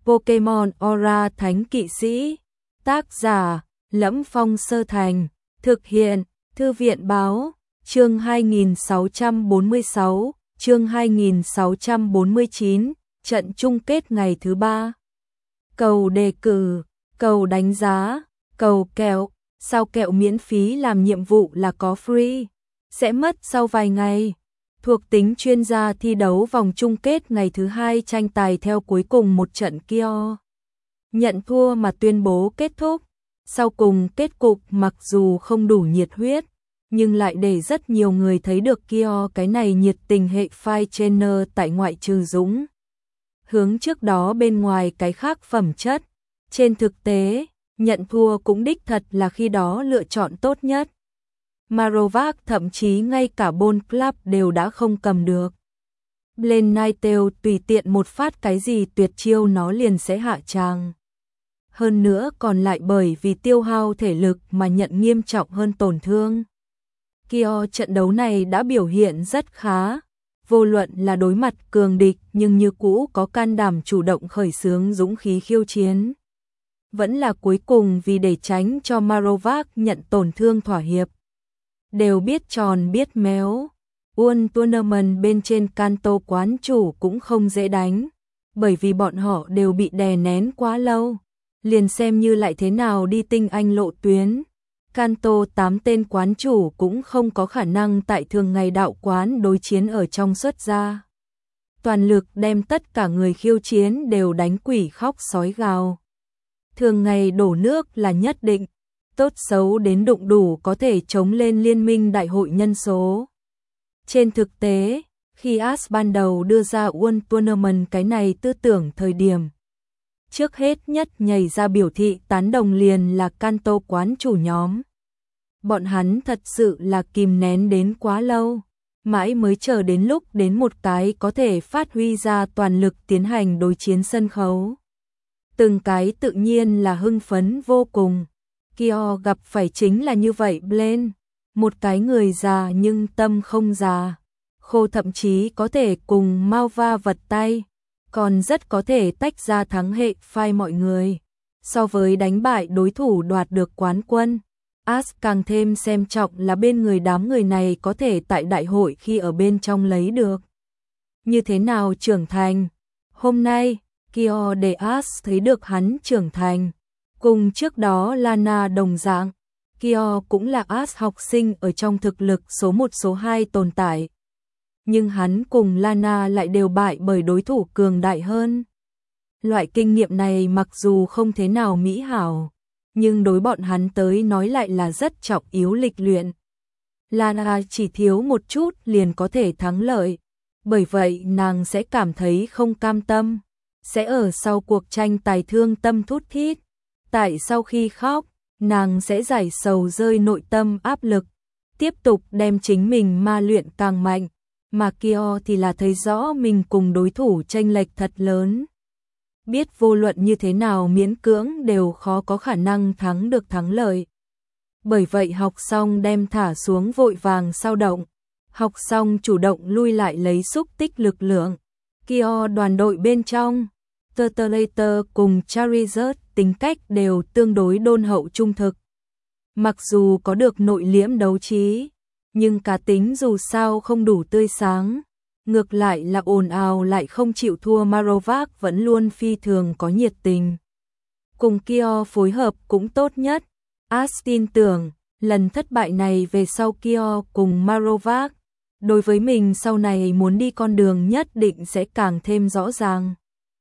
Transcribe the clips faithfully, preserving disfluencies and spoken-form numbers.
Pokemon Aura Thánh Kỵ Sĩ. Tác giả: Lẫm Phong Sơ Thành. Thực hiện: Thư viện báo. Chương hai nghìn sáu trăm bốn mươi sáu, chương hai nghìn sáu trăm bốn mươi chín, trận chung kết ngày thứ ba. Cầu đề cử, cầu đánh giá, cầu kẹo, sao kẹo miễn phí làm nhiệm vụ là có free, sẽ mất sau vài ngày. Thuộc tính chuyên gia thi đấu vòng chung kết ngày thứ hai tranh tài theo cuối cùng một trận Kyo. Nhận thua mà tuyên bố kết thúc. Sau cùng kết cục mặc dù không đủ nhiệt huyết, nhưng lại để rất nhiều người thấy được Kyo cái này nhiệt tình hệ phai trainer tại ngoại trừ Dũng hướng trước đó bên ngoài cái khác phẩm chất. Trên thực tế, nhận thua cũng đích thật là khi đó lựa chọn tốt nhất. Marowak thậm chí ngay cả Ball Club đều đã không cầm được. Blaine Nightingale tùy tiện một phát cái gì tuyệt chiêu nó liền sẽ hạ tràng. Hơn nữa còn lại bởi vì tiêu hao thể lực mà nhận nghiêm trọng hơn tổn thương. Kyo trận đấu này đã biểu hiện rất khá, vô luận là đối mặt cường địch nhưng như cũ có can đảm chủ động khởi xướng dũng khí khiêu chiến. Vẫn là cuối cùng vì để tránh cho Marowak nhận tổn thương thỏa hiệp. Đều biết tròn biết méo, World Tournament bên trên Kanto quán chủ cũng không dễ đánh, bởi vì bọn họ đều bị đè nén quá lâu, liền xem như lại thế nào đi tinh anh lộ tuyến. Kanto tám tên quán chủ cũng không có khả năng tại thường ngày đạo quán đối chiến ở trong xuất ra. Toàn lực đem tất cả người khiêu chiến đều đánh quỷ khóc sói gào. Thường ngày đổ nước là nhất định, tốt xấu đến đụng đủ có thể chống lên liên minh đại hội nhân số. Trên thực tế, khi Ash ban đầu đưa ra World Tournament cái này tư tưởng thời điểm, trước hết nhất nhảy ra biểu thị tán đồng liền là Kanto quán chủ nhóm. Bọn hắn thật sự là kìm nén đến quá lâu, mãi mới chờ đến lúc đến một cái có thể phát huy ra toàn lực tiến hành đối chiến sân khấu. Từng cái tự nhiên là hưng phấn vô cùng. Kyo gặp phải chính là như vậy Blaine, một cái người già nhưng tâm không già, khô thậm chí có thể cùng mau va vật tay, còn rất có thể tách ra thắng hệ phai mọi người. So với đánh bại đối thủ đoạt được quán quân, Ash càng thêm xem trọng là bên người đám người này có thể tại đại hội khi ở bên trong lấy được. Như thế nào trưởng thành? Hôm nay, Kyo để Ash thấy được hắn trưởng thành. Cùng trước đó Lana đồng dạng, Kyo cũng là Ash học sinh ở trong thực lực số một số hai tồn tại. Nhưng hắn cùng Lana lại đều bại bởi đối thủ cường đại hơn. Loại kinh nghiệm này mặc dù không thế nào mỹ hảo, nhưng đối bọn hắn tới nói lại là rất trọng yếu lịch luyện. Lana chỉ thiếu một chút liền có thể thắng lợi, bởi vậy nàng sẽ cảm thấy không cam tâm, sẽ ở sau cuộc tranh tài thương tâm thút thít. Tại sau khi khóc, nàng sẽ giải sầu rơi nội tâm áp lực, tiếp tục đem chính mình ma luyện càng mạnh, mà Kyo thì là thấy rõ mình cùng đối thủ chênh lệch thật lớn. Biết vô luận như thế nào miễn cưỡng đều khó có khả năng thắng được thắng lợi. Bởi vậy học xong đem thả xuống vội vàng sao động, học xong chủ động lui lại lấy xúc tích lực lượng. Kyo đoàn đội bên trong, Turtleator cùng Charizard tính cách đều tương đối đôn hậu trung thực. Mặc dù có được nội liễm đấu trí, nhưng cá tính dù sao không đủ tươi sáng. Ngược lại là ồn ào lại không chịu thua Marowak vẫn luôn phi thường có nhiệt tình. Cùng Kyo phối hợp cũng tốt nhất. Ash tin tưởng, lần thất bại này về sau Kyo cùng Marowak, đối với mình sau này muốn đi con đường nhất định sẽ càng thêm rõ ràng.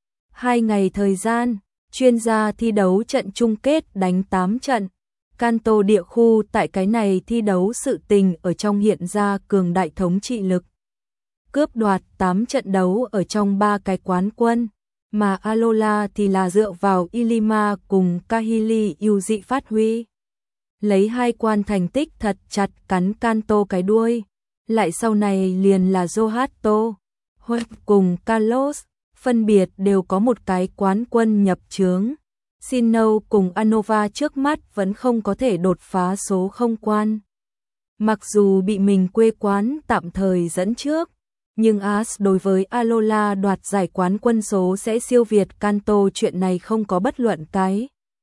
Hai ngày thời gian, chuyên gia thi đấu trận chung kết đánh tám trận. Kanto địa khu tại cái này thi đấu sự tình ở trong hiện ra cường đại thống trị lực. Cướp đoạt tám trận đấu ở trong ba cái quán quân, mà Alola thì là dựa vào Ilima cùng Kahili ưu dị phát huy. Lấy hai quan thành tích thật chặt cắn Kanto cái đuôi, lại sau này liền là Zohato, Hoek cùng Kalos, phân biệt đều có một cái quán quân nhập chướng. Sinnoh cùng Anova trước mắt vẫn không có thể đột phá số không quan. Mặc dù bị mình quê quán tạm thời dẫn trước, Nhưng As đối với Alola đoạt giải quán quân số sẽ siêu việt Kanto, chuyện này không có bất luận cái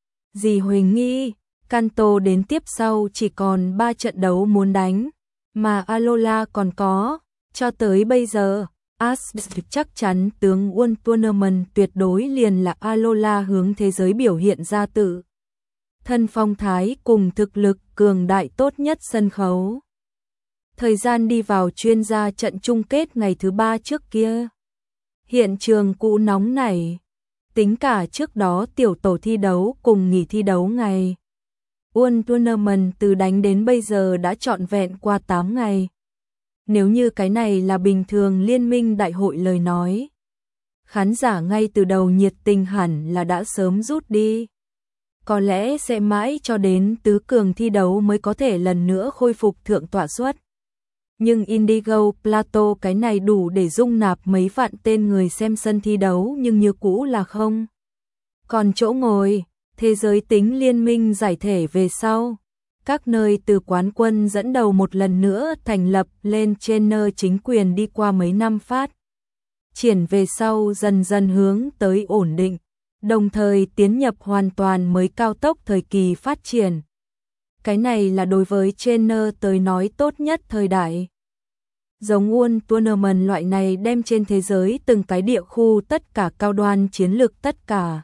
gì Huỳnh nghi. Kanto đến tiếp sau chỉ còn ba trận đấu muốn đánh, mà Alola còn có. Cho tới bây giờ, As chắc chắn tướng World Tournament tuyệt đối liền là Alola hướng thế giới biểu hiện ra tự thân phong thái cùng thực lực cường đại tốt nhất sân khấu. Thời gian đi vào chuyên gia trận chung kết ngày thứ ba trước kia. Hiện trường cũ nóng nảy. Tính cả trước đó tiểu tổ thi đấu cùng nghỉ thi đấu ngày. World Tournament từ đánh đến bây giờ đã trọn vẹn qua tám ngày. Nếu như cái này là bình thường liên minh đại hội lời nói, khán giả ngay từ đầu nhiệt tình hẳn là đã sớm rút đi. Có lẽ sẽ mãi cho đến tứ cường thi đấu mới có thể lần nữa khôi phục thượng tọa suất. Nhưng Indigo Plateau cái này đủ để dung nạp mấy vạn tên người xem sân thi đấu nhưng như cũ là không. Còn chỗ ngồi, thế giới tính liên minh giải thể về sau. Các nơi từ quán quân dẫn đầu một lần nữa thành lập lên trên nơi chính quyền đi qua mấy năm phát. Triển về sau dần dần hướng tới ổn định, đồng thời tiến nhập hoàn toàn mới cao tốc thời kỳ phát triển. Cái này là đối với trainer tới nói tốt nhất thời đại. Giống World Tournament loại này đem trên thế giới từng cái địa khu tất cả cao đoan chiến lược tất cả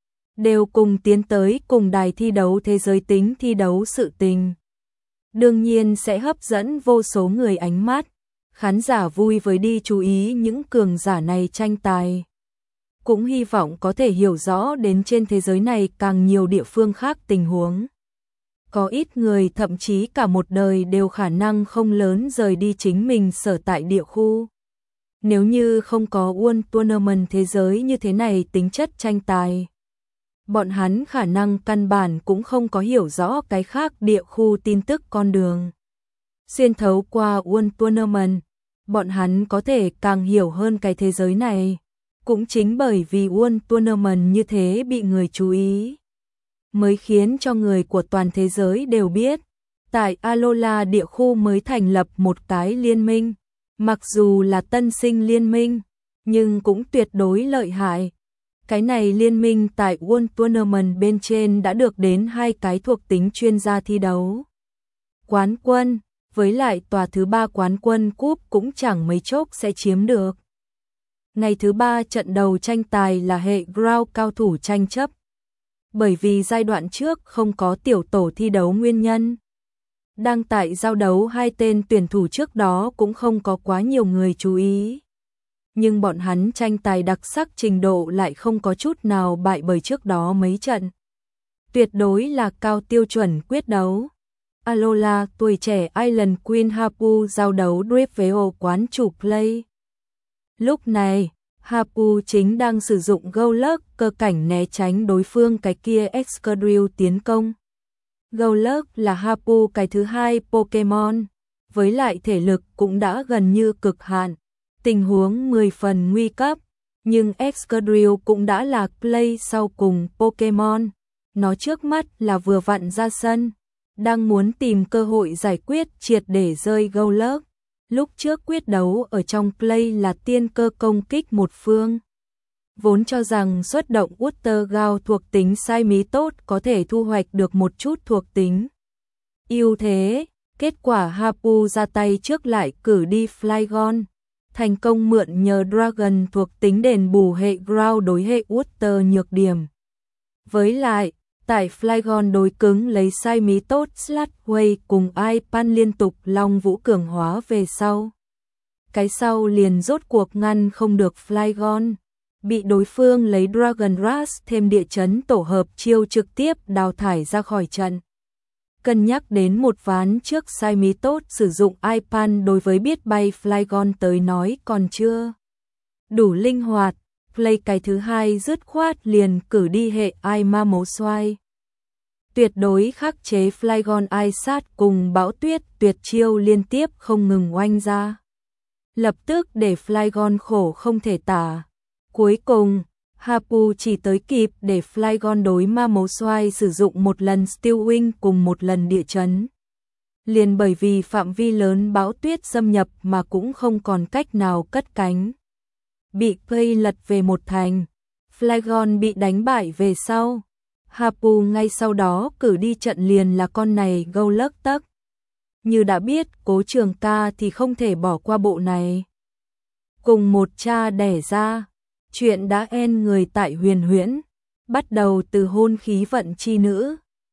đều cùng tiến tới cùng đài thi đấu thế giới tính thi đấu sự tình. Đương nhiên sẽ hấp dẫn vô số người ánh mắt, khán giả vui với đi chú ý những cường giả này tranh tài. Cũng hy vọng có thể hiểu rõ đến trên thế giới này càng nhiều địa phương khác tình huống. Có ít người thậm chí cả một đời đều khả năng không lớn rời đi chính mình sở tại địa khu. Nếu như không có World Tournament thế giới như thế này tính chất tranh tài, bọn hắn khả năng căn bản cũng không có hiểu rõ cái khác địa khu tin tức con đường. Xuyên thấu qua World Tournament, bọn hắn có thể càng hiểu hơn cái thế giới này. Cũng chính bởi vì World Tournament như thế bị người chú ý, mới khiến cho người của toàn thế giới đều biết, tại Alola địa khu mới thành lập một cái liên minh, mặc dù là tân sinh liên minh, nhưng cũng tuyệt đối lợi hại. Cái này liên minh tại World Tournament bên trên đã được đến hai cái thuộc tính chuyên gia thi đấu. Quán quân, với lại tòa thứ ba quán quân cúp cũng chẳng mấy chốc sẽ chiếm được. Ngày thứ ba trận đầu tranh tài là hệ Ground cao thủ tranh chấp. Bởi vì giai đoạn trước không có tiểu tổ thi đấu nguyên nhân. Đang tại giao đấu hai tên tuyển thủ trước đó cũng không có quá nhiều người chú ý. Nhưng bọn hắn tranh tài đặc sắc trình độ lại không có chút nào bại bởi trước đó mấy trận. Tuyệt đối là cao tiêu chuẩn quyết đấu. Alola tuổi trẻ Island Queen Hapu giao đấu Drift với ổ quán chủ Play. Lúc này, Hapu chính đang sử dụng Golurk cơ cảnh né tránh đối phương cái kia Excadrill tiến công. Golurk là Hapu cái thứ hai Pokemon, với lại thể lực cũng đã gần như cực hạn, tình huống mười phần nguy cấp, nhưng Excadrill cũng đã là Play sau cùng Pokemon. Nó trước mắt là vừa vặn ra sân, đang muốn tìm cơ hội giải quyết triệt để rơi Golurk. Lúc trước quyết đấu ở trong Play là tiên cơ công kích một phương. Vốn cho rằng xuất động Water Gao thuộc tính sai mí tốt có thể thu hoạch được một chút thuộc tính ưu thế, kết quả Hapu ra tay trước lại cử đi Flygon, thành công mượn nhờ Dragon thuộc tính đền bù hệ Ground đối hệ Water nhược điểm. Với lại, tại Flygon đối cứng lấy sai mí tốt Slashway cùng Ipan liên tục long vũ cường hóa về sau. Cái sau liền rốt cuộc ngăn không được Flygon, bị đối phương lấy Dragon Rush thêm địa chấn tổ hợp chiêu trực tiếp đào thải ra khỏi trận. Cân nhắc đến một ván trước sai mí tốt sử dụng Ipan đối với biết bay Flygon tới nói còn chưa đủ linh hoạt. Play cái thứ hai dứt khoát liền cử đi hệ ai ma mấu xoay. Tuyệt đối khắc chế Flygon ai sát cùng bão tuyết tuyệt chiêu liên tiếp không ngừng oanh ra. Lập tức để Flygon khổ không thể tả. Cuối cùng, Hapu chỉ tới kịp để Flygon đối ma mấu xoay sử dụng một lần Steel Wing cùng một lần địa chấn. liền bởi vì phạm vi lớn bão tuyết xâm nhập mà cũng không còn cách nào cất cánh. Bị Pei lật về một thành, Flygon bị đánh bại về sau. Hapu ngay sau đó cử đi trận liền là con này gâu lấc tấc. Như đã biết Cố Trường Ca thì không thể bỏ qua bộ này. Cùng một cha đẻ ra, chuyện đã en người tại Huyền Huyễn, bắt đầu từ hôn khí vận chi nữ.